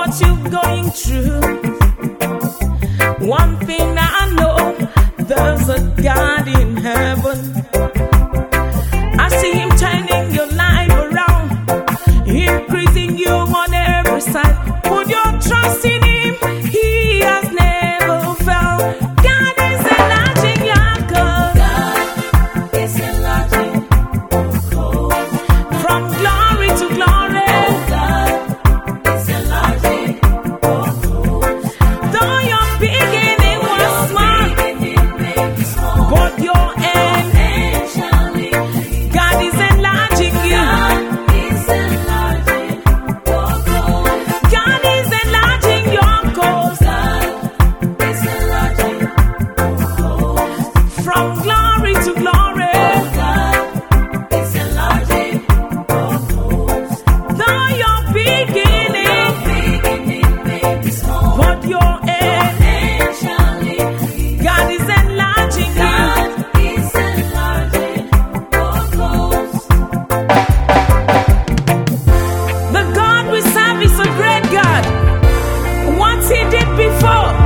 what you're going through. One thing I know, there's a God in heaven. I see him turning your life around, increasing you on every side. Put your trust in him, he has never failed. God is enlarging your cause. God is enlarging your cause. From glory to glory. God is enlarging your cause. Though your beginning was small, but your end, God is enlarging you. God is enlarging your cause. From glory to glory. Though your beginning, but your end, God is enlarging you. The God we serve is a great God. What he did before,